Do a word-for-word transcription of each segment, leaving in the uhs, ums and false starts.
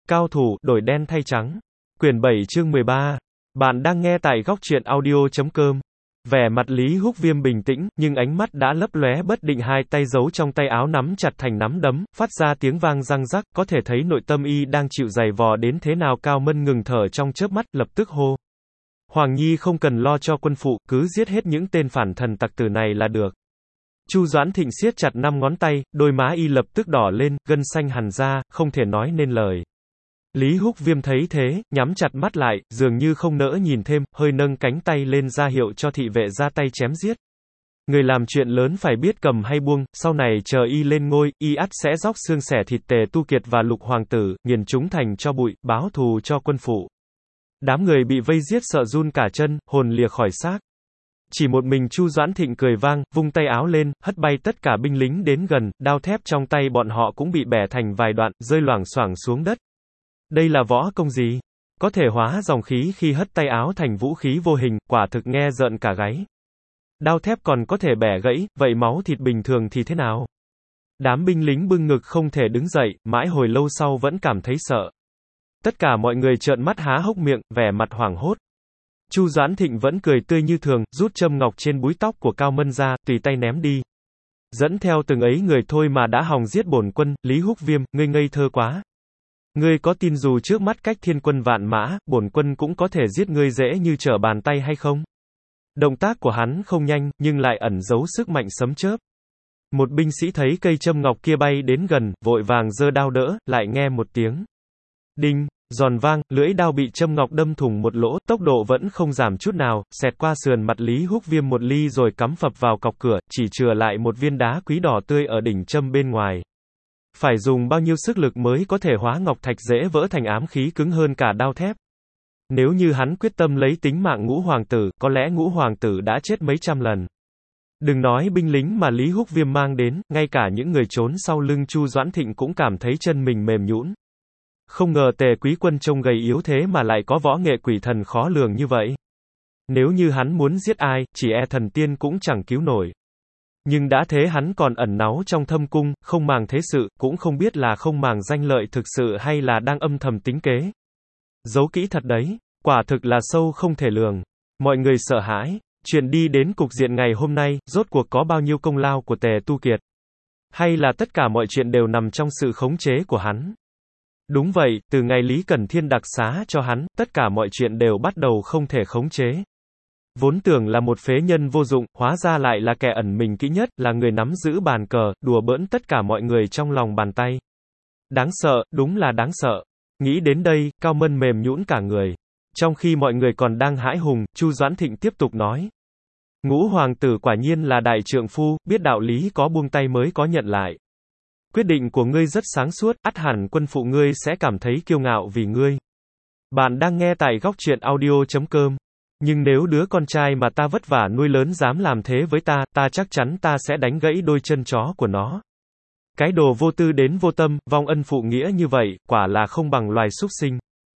Cao thủ, đổi đen thay trắng. Quyển bảy chương mười ba. Bạn đang nghe tại góc truyện audio chấm com. Vẻ mặt Lý Húc Viêm bình tĩnh, nhưng ánh mắt đã lấp lóe bất định, hai tay giấu trong tay áo nắm chặt thành nắm đấm, phát ra tiếng vang răng rắc, có thể thấy nội tâm y đang chịu giày vò đến thế nào. Cao Mân ngừng thở trong chớp mắt, lập tức hô. Hoàng Nhi không cần lo cho quân phụ, cứ giết hết những tên phản thần tặc tử này là được. Chu Doãn Thịnh siết chặt năm ngón tay, đôi má y lập tức đỏ lên, gân xanh hằn ra, không thể nói nên lời. Lý Húc Viêm thấy thế, nhắm chặt mắt lại, dường như không nỡ nhìn thêm, hơi nâng cánh tay lên ra hiệu cho thị vệ ra tay chém giết. Người làm chuyện lớn phải biết cầm hay buông, sau này chờ y lên ngôi, y ắt sẽ róc xương xẻ thịt Tề Tu Kiệt và Lục Hoàng tử, nghiền chúng thành cho bụi, báo thù cho quân phụ. Đám người bị vây giết sợ run cả chân, hồn lìa khỏi xác. Chỉ một mình Chu Doãn Thịnh cười vang, vung tay áo lên, hất bay tất cả binh lính đến gần, đao thép trong tay bọn họ cũng bị bẻ thành vài đoạn, rơi loảng xoảng xuống đất. Đây là võ công gì? Có thể hóa dòng khí khi hất tay áo thành vũ khí vô hình, quả thực nghe rợn cả gáy. Đao thép còn có thể bẻ gãy, vậy máu thịt bình thường thì thế nào? Đám binh lính bưng ngực không thể đứng dậy, mãi hồi lâu sau vẫn cảm thấy sợ. Tất cả mọi người trợn mắt há hốc miệng, vẻ mặt hoảng hốt. Chu Doãn Thịnh vẫn cười tươi như thường, rút châm ngọc trên búi tóc của Cao Mân ra, tùy tay ném đi. Dẫn theo từng ấy người thôi mà đã hòng giết bổn quân, Lý Húc Viêm, ngươi ngây thơ quá. Ngươi có tin dù trước mắt cách thiên quân vạn mã, bổn quân cũng có thể giết ngươi dễ như trở bàn tay hay không? Động tác của hắn không nhanh, nhưng lại ẩn giấu sức mạnh sấm chớp. Một binh sĩ thấy cây châm ngọc kia bay đến gần, vội vàng giơ đao đỡ, lại nghe một tiếng đinh, giòn vang, lưỡi đao bị châm ngọc đâm thủng một lỗ, tốc độ vẫn không giảm chút nào, xẹt qua sườn mặt Lý Húc Viêm một ly rồi cắm phập vào cọc cửa, chỉ chừa lại một viên đá quý đỏ tươi ở đỉnh châm bên ngoài. Phải dùng bao nhiêu sức lực mới có thể hóa ngọc thạch dễ vỡ thành ám khí cứng hơn cả đao thép. Nếu như hắn quyết tâm lấy tính mạng Ngũ Hoàng tử, có lẽ Ngũ Hoàng tử đã chết mấy trăm lần. Đừng nói binh lính mà Lý Húc Viêm mang đến, ngay cả những người trốn sau lưng Chu Doãn Thịnh cũng cảm thấy chân mình mềm nhũn. Không ngờ Tề Quý Quân trông gầy yếu thế mà lại có võ nghệ quỷ thần khó lường như vậy. Nếu như hắn muốn giết ai, chỉ e thần tiên cũng chẳng cứu nổi. Nhưng đã thế hắn còn ẩn náu trong thâm cung, không màng thế sự, cũng không biết là không màng danh lợi thực sự hay là đang âm thầm tính kế. Giấu kỹ thật đấy, quả thực là sâu không thể lường. Mọi người sợ hãi, chuyện đi đến cục diện ngày hôm nay, rốt cuộc có bao nhiêu công lao của Tề Tu Kiệt? Hay là tất cả mọi chuyện đều nằm trong sự khống chế của hắn? Đúng vậy, từ ngày Lý Cẩn Thiên đặc xá cho hắn, tất cả mọi chuyện đều bắt đầu không thể khống chế. Vốn tưởng là một phế nhân vô dụng, hóa ra lại là kẻ ẩn mình kỹ nhất, là người nắm giữ bàn cờ, đùa bỡn tất cả mọi người trong lòng bàn tay. Đáng sợ, đúng là đáng sợ. Nghĩ đến đây, Cao Mân mềm nhũn cả người. Trong khi mọi người còn đang hãi hùng, Chu Doãn Thịnh tiếp tục nói. Ngũ Hoàng tử quả nhiên là đại trượng phu, biết đạo lý có buông tay mới có nhận lại. Quyết định của ngươi rất sáng suốt, ắt hẳn quân phụ ngươi sẽ cảm thấy kiêu ngạo vì ngươi. Bạn đang nghe tại góc truyện audio chấm com. Nhưng nếu đứa con trai mà ta vất vả nuôi lớn dám làm thế với ta, ta chắc chắn ta sẽ đánh gãy đôi chân chó của nó. Cái đồ vô tư đến vô tâm, vong ân phụ nghĩa như vậy, quả là không bằng loài súc sinh.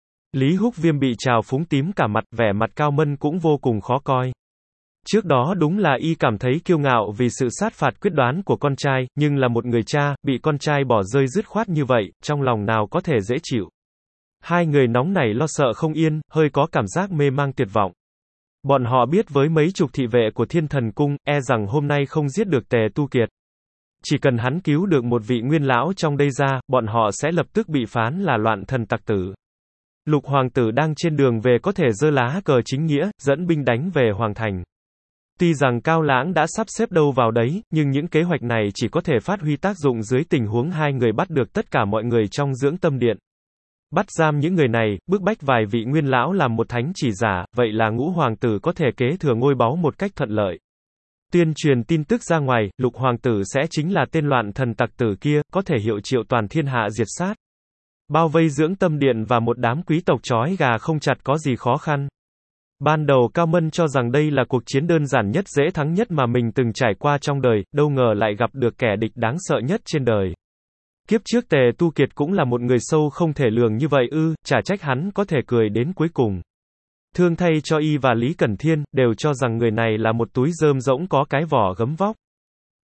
Lý Húc Viêm bị trào phúng tím cả mặt, vẻ mặt Cao Mân cũng vô cùng khó coi. Trước đó đúng là y cảm thấy kiêu ngạo vì sự sát phạt quyết đoán của con trai, nhưng là một người cha, bị con trai bỏ rơi dứt khoát như vậy, trong lòng nào có thể dễ chịu. Hai người nóng nảy lo sợ không yên, hơi có cảm giác mê mang tuyệt vọng. Bọn họ biết với mấy chục thị vệ của Thiên Thần Cung, e rằng hôm nay không giết được Tề Tu Kiệt. Chỉ cần hắn cứu được một vị nguyên lão trong đây ra, bọn họ sẽ lập tức bị phán là loạn thần tặc tử. Lục Hoàng tử đang trên đường về có thể giơ lá cờ chính nghĩa, dẫn binh đánh về Hoàng thành. Tuy rằng Cao Lãng đã sắp xếp đâu vào đấy, nhưng những kế hoạch này chỉ có thể phát huy tác dụng dưới tình huống hai người bắt được tất cả mọi người trong dưỡng tâm điện. Bắt giam những người này, bức bách vài vị nguyên lão làm một thánh chỉ giả, vậy là Ngũ Hoàng tử có thể kế thừa ngôi báu một cách thuận lợi. Tuyên truyền tin tức ra ngoài, Lục Hoàng tử sẽ chính là tên loạn thần tặc tử kia, có thể hiệu triệu toàn thiên hạ diệt sát. Bao vây dưỡng tâm điện và một đám quý tộc trói gà không chặt có gì khó khăn. Ban đầu Cao Mân cho rằng đây là cuộc chiến đơn giản nhất dễ thắng nhất mà mình từng trải qua trong đời, đâu ngờ lại gặp được kẻ địch đáng sợ nhất trên đời. Kiếp trước Tề Tu Kiệt cũng là một người sâu không thể lường như vậy ư, chả trách hắn có thể cười đến cuối cùng. Thương thay cho y và Lý Cẩn Thiên, đều cho rằng người này là một túi rơm rỗng có cái vỏ gấm vóc.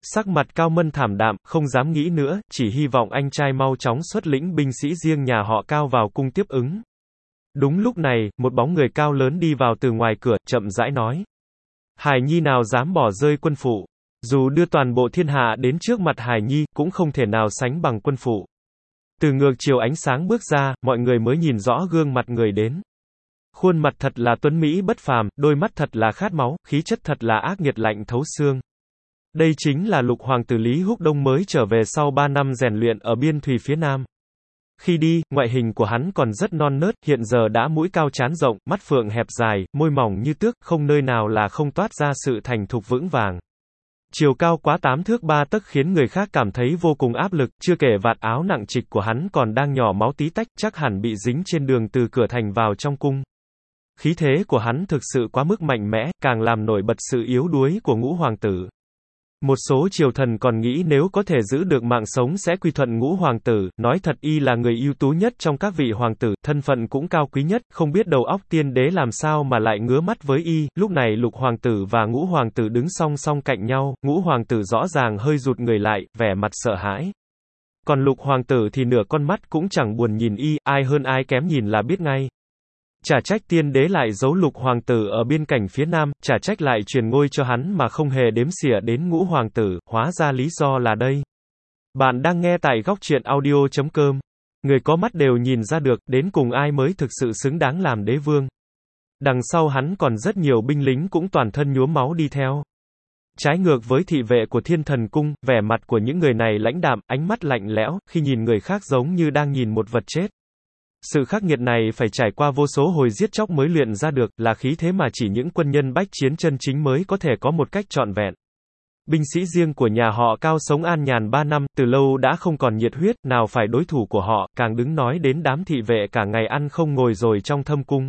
Sắc mặt Cao Mân thảm đạm, không dám nghĩ nữa, chỉ hy vọng anh trai mau chóng xuất lĩnh binh sĩ riêng nhà họ Cao vào cung tiếp ứng. Đúng lúc này, một bóng người cao lớn đi vào từ ngoài cửa, chậm rãi nói. Hải Nhi nào dám bỏ rơi quân phụ? Dù đưa toàn bộ thiên hạ đến trước mặt Hải Nhi, cũng không thể nào sánh bằng quân phụ. Từ ngược chiều ánh sáng bước ra, mọi người mới nhìn rõ gương mặt người đến. Khuôn mặt thật là tuấn mỹ bất phàm, đôi mắt thật là khát máu, khí chất thật là ác nghiệt lạnh thấu xương. Đây chính là Lục Hoàng tử Lý Húc Đông mới trở về sau ba năm rèn luyện ở biên thùy phía Nam. Khi đi, ngoại hình của hắn còn rất non nớt, hiện giờ đã mũi cao trán rộng, mắt phượng hẹp dài, môi mỏng như tước, không nơi nào là không toát ra sự thành thục vững vàng. Chiều cao quá tám thước ba tấc khiến người khác cảm thấy vô cùng áp lực, chưa kể vạt áo nặng trịch của hắn còn đang nhỏ máu tí tách, chắc hẳn bị dính trên đường từ cửa thành vào trong cung. Khí thế của hắn thực sự quá mức mạnh mẽ, càng làm nổi bật sự yếu đuối của Ngũ Hoàng tử. Một số triều thần còn nghĩ nếu có thể giữ được mạng sống sẽ quy thuận Ngũ Hoàng tử, nói thật y là người ưu tú nhất trong các vị hoàng tử, thân phận cũng cao quý nhất, không biết đầu óc tiên đế làm sao mà lại ngứa mắt với y. Lúc này Lục Hoàng tử và Ngũ Hoàng tử đứng song song cạnh nhau, Ngũ Hoàng tử rõ ràng hơi rụt người lại, vẻ mặt sợ hãi. Còn Lục Hoàng tử thì nửa con mắt cũng chẳng buồn nhìn y, ai hơn ai kém nhìn là biết ngay. Chả trách tiên đế lại giấu Lục Hoàng tử ở biên cảnh phía Nam, chả trách lại truyền ngôi cho hắn mà không hề đếm xỉa đến Ngũ Hoàng tử, hóa ra lý do là đây. Bạn đang nghe tại góc truyện audio chấm com. Người có mắt đều nhìn ra được, đến cùng ai mới thực sự xứng đáng làm đế vương. Đằng sau hắn còn rất nhiều binh lính cũng toàn thân nhuốm máu đi theo. Trái ngược với thị vệ của Thiên Thần Cung, vẻ mặt của những người này lãnh đạm, ánh mắt lạnh lẽo, khi nhìn người khác giống như đang nhìn một vật chết. Sự khắc nghiệt này phải trải qua vô số hồi giết chóc mới luyện ra được, là khí thế mà chỉ những quân nhân bách chiến chân chính mới có thể có một cách trọn vẹn. Binh sĩ riêng của nhà họ Cao sống an nhàn ba năm, từ lâu đã không còn nhiệt huyết, nào phải đối thủ của họ, càng đứng nói đến đám thị vệ cả ngày ăn không ngồi rồi trong thâm cung.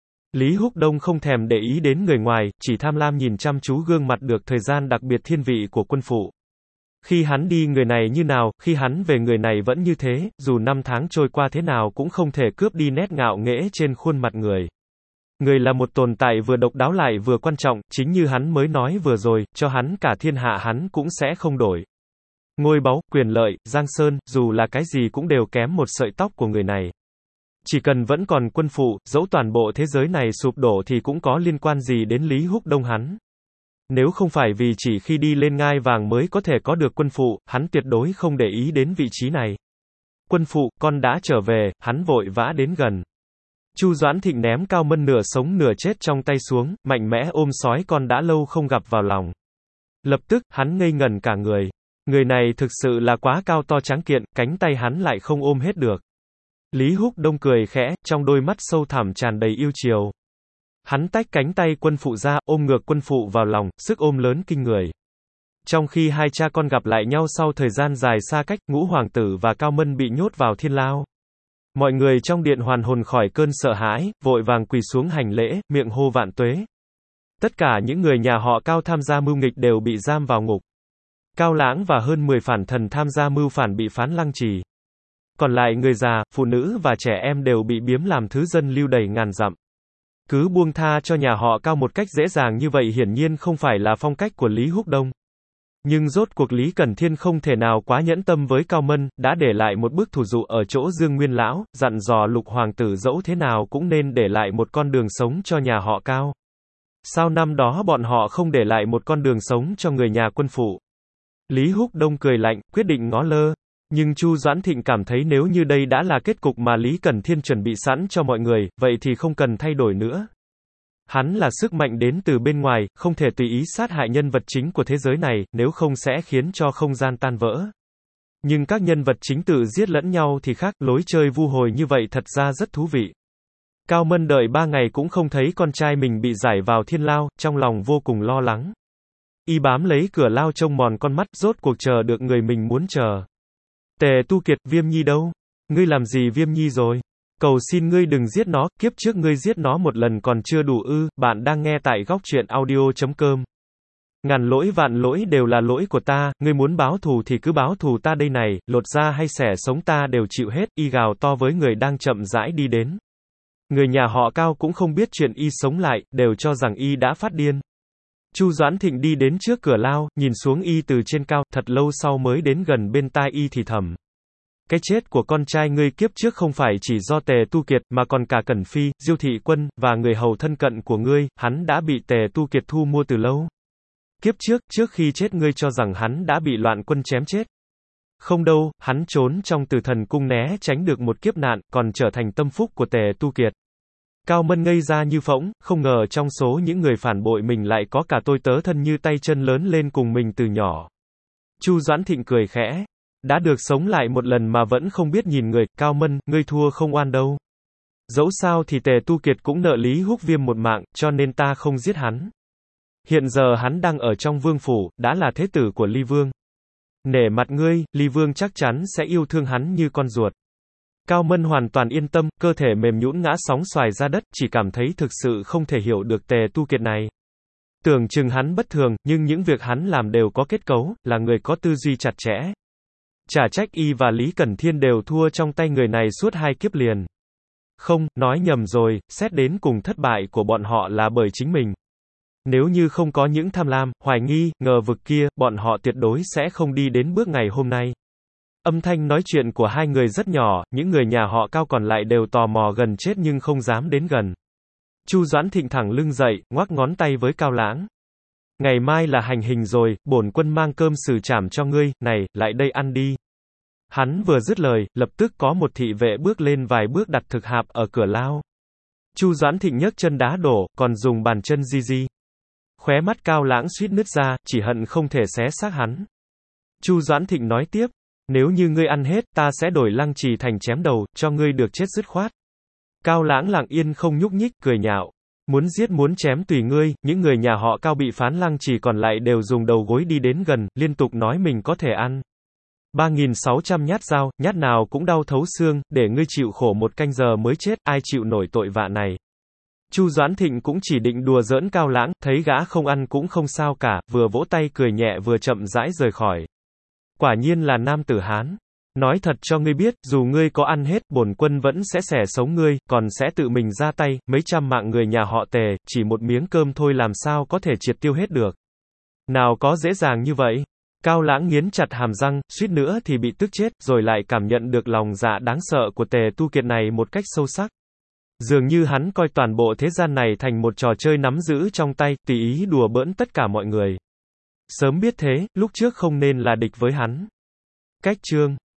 Lý Húc Đông không thèm để ý đến người ngoài, chỉ tham lam nhìn chăm chú gương mặt được thời gian đặc biệt thiên vị của quân phụ. Khi hắn đi người này như nào, khi hắn về người này vẫn như thế, dù năm tháng trôi qua thế nào cũng không thể cướp đi nét ngạo nghễ trên khuôn mặt người. Người là một tồn tại vừa độc đáo lại vừa quan trọng, chính như hắn mới nói vừa rồi, cho hắn cả thiên hạ hắn cũng sẽ không đổi. Ngôi báu, quyền lợi, giang sơn, dù là cái gì cũng đều kém một sợi tóc của người này. Chỉ cần vẫn còn quân phụ, dẫu toàn bộ thế giới này sụp đổ thì cũng có liên quan gì đến Lý Húc Đông hắn. Nếu không phải vì chỉ khi đi lên ngai vàng mới có thể có được quân phụ, hắn tuyệt đối không để ý đến vị trí này. Quân phụ, con đã trở về, hắn vội vã đến gần. Chu Doãn Thịnh ném Cao Mân nửa sống nửa chết trong tay xuống, mạnh mẽ ôm sói con đã lâu không gặp vào lòng. Lập tức, hắn ngây ngẩn cả người. Người này thực sự là quá cao to tráng kiện, cánh tay hắn lại không ôm hết được. Lý Húc Đông cười khẽ, trong đôi mắt sâu thẳm tràn đầy yêu chiều. Hắn tách cánh tay quân phụ ra, ôm ngược quân phụ vào lòng, sức ôm lớn kinh người. Trong khi hai cha con gặp lại nhau sau thời gian dài xa cách, Ngũ Hoàng tử và Cao Mân bị nhốt vào thiên lao. Mọi người trong điện hoàn hồn khỏi cơn sợ hãi, vội vàng quỳ xuống hành lễ, miệng hô vạn tuế. Tất cả những người nhà họ Cao tham gia mưu nghịch đều bị giam vào ngục. Cao Lãng và hơn mười phản thần tham gia mưu phản bị phán lăng trì. Còn lại người già, phụ nữ và trẻ em đều bị biếm làm thứ dân lưu đày ngàn dặm. Cứ buông tha cho nhà họ Cao một cách dễ dàng như vậy hiển nhiên không phải là phong cách của Lý Húc Đông. Nhưng rốt cuộc Lý Cẩn Thiên không thể nào quá nhẫn tâm với Cao Mân, đã để lại một bức thủ dụ ở chỗ Dương Nguyên Lão, dặn dò Lục Hoàng tử dẫu thế nào cũng nên để lại một con đường sống cho nhà họ Cao. Sao năm đó bọn họ không để lại một con đường sống cho người nhà quân phụ? Lý Húc Đông cười lạnh, quyết định ngó lơ. Nhưng Chu Doãn Thịnh cảm thấy nếu như đây đã là kết cục mà Lý Cẩn Thiên chuẩn bị sẵn cho mọi người, vậy thì không cần thay đổi nữa. Hắn là sức mạnh đến từ bên ngoài, không thể tùy ý sát hại nhân vật chính của thế giới này, nếu không sẽ khiến cho không gian tan vỡ. Nhưng các nhân vật chính tự giết lẫn nhau thì khác, lối chơi vu hồi như vậy thật ra rất thú vị. Cao Mân đợi ba ngày cũng không thấy con trai mình bị giải vào thiên lao, trong lòng vô cùng lo lắng. Y bám lấy cửa lao trông mòn con mắt, rốt cuộc chờ được người mình muốn chờ. Tề Tu Kiệt, Viêm Nhi đâu? Ngươi làm gì Viêm Nhi rồi? Cầu xin ngươi đừng giết nó, kiếp trước ngươi giết nó một lần còn chưa đủ ư? Bạn đang nghe tại góc truyện audio chấm com. Ngàn lỗi vạn lỗi đều là lỗi của ta, ngươi muốn báo thù thì cứ báo thù ta đây này, lột da hay xẻ sống ta đều chịu hết. Y gào to với người đang chậm rãi đi đến. Người nhà họ Cao cũng không biết chuyện y sống lại, đều cho rằng y đã phát điên. Chu Doãn Thịnh đi đến trước cửa lao, nhìn xuống y từ trên cao, thật lâu sau mới đến gần bên tai y thì thầm. Cái chết của con trai ngươi kiếp trước không phải chỉ do Tề Tu Kiệt, mà còn cả Cẩn Phi, Diêu Thị Quân, và người hầu thân cận của ngươi, hắn đã bị Tề Tu Kiệt thu mua từ lâu. Kiếp trước, trước khi chết ngươi cho rằng hắn đã bị loạn quân chém chết. Không đâu, hắn trốn trong Tử Thần Cung né tránh được một kiếp nạn, còn trở thành tâm phúc của Tề Tu Kiệt. Cao Mân ngây ra như phỗng, không ngờ trong số những người phản bội mình lại có cả tôi tớ thân như tay chân lớn lên cùng mình từ nhỏ. Chu Doãn Thịnh cười khẽ. Đã được sống lại một lần mà vẫn không biết nhìn người, Cao Mân, ngươi thua không oan đâu. Dẫu sao thì Tề Tu Kiệt cũng nợ Lý Húc Viêm một mạng, cho nên ta không giết hắn. Hiện giờ hắn đang ở trong vương phủ, đã là thế tử của Ly Vương. Nể mặt ngươi, Ly Vương chắc chắn sẽ yêu thương hắn như con ruột. Cao Mân hoàn toàn yên tâm, cơ thể mềm nhũn ngã sóng xoài ra đất, chỉ cảm thấy thực sự không thể hiểu được Tề Tu Kiệt này. Tưởng chừng hắn bất thường, nhưng những việc hắn làm đều có kết cấu, là người có tư duy chặt chẽ. Chả trách y và Lý Cẩn Thiên đều thua trong tay người này suốt hai kiếp liền. Không, nói nhầm rồi, xét đến cùng thất bại của bọn họ là bởi chính mình. Nếu như không có những tham lam, hoài nghi, ngờ vực kia, bọn họ tuyệt đối sẽ không đi đến bước ngày hôm nay. Âm thanh nói chuyện của hai người rất nhỏ, những người nhà họ Cao còn lại đều tò mò gần chết nhưng không dám đến gần. Chu Doãn Thịnh thẳng lưng dậy, ngoắc ngón tay với Cao Lãng. Ngày mai là hành hình rồi, bổn quân mang cơm sừ chảm cho ngươi, này, lại đây ăn đi. Hắn vừa dứt lời, lập tức có một thị vệ bước lên vài bước đặt thực hạp ở cửa lao. Chu Doãn Thịnh nhấc chân đá đổ, còn dùng bàn chân di di. Khóe mắt Cao Lãng suýt nứt ra, chỉ hận không thể xé xác hắn. Chu Doãn Thịnh nói tiếp, nếu như ngươi ăn hết, ta sẽ đổi Lăng Trì thành chém đầu, cho ngươi được chết dứt khoát. Cao Lãng lặng yên không nhúc nhích, cười nhạo. Muốn giết muốn chém tùy ngươi, những người nhà họ Cao bị phán Lăng Trì còn lại đều dùng đầu gối đi đến gần, liên tục nói mình có thể ăn. ba nghìn sáu trăm nhát dao, nhát nào cũng đau thấu xương, để ngươi chịu khổ một canh giờ mới chết, ai chịu nổi tội vạ này. Chu Doãn Thịnh cũng chỉ định đùa giỡn Cao Lãng, thấy gã không ăn cũng không sao cả, vừa vỗ tay cười nhẹ vừa chậm rãi rời khỏi. Quả nhiên là nam tử Hán. Nói thật cho ngươi biết, dù ngươi có ăn hết, bổn quân vẫn sẽ xẻ sống ngươi, còn sẽ tự mình ra tay, mấy trăm mạng người nhà họ Tề, chỉ một miếng cơm thôi làm sao có thể triệt tiêu hết được. Nào có dễ dàng như vậy. Cao Lãng nghiến chặt hàm răng, suýt nữa thì bị tức chết, rồi lại cảm nhận được lòng dạ đáng sợ của Tề Tu Kiệt này một cách sâu sắc. Dường như hắn coi toàn bộ thế gian này thành một trò chơi nắm giữ trong tay, tùy ý đùa bỡn tất cả mọi người. Sớm biết thế, lúc trước không nên là địch với hắn. Cách chương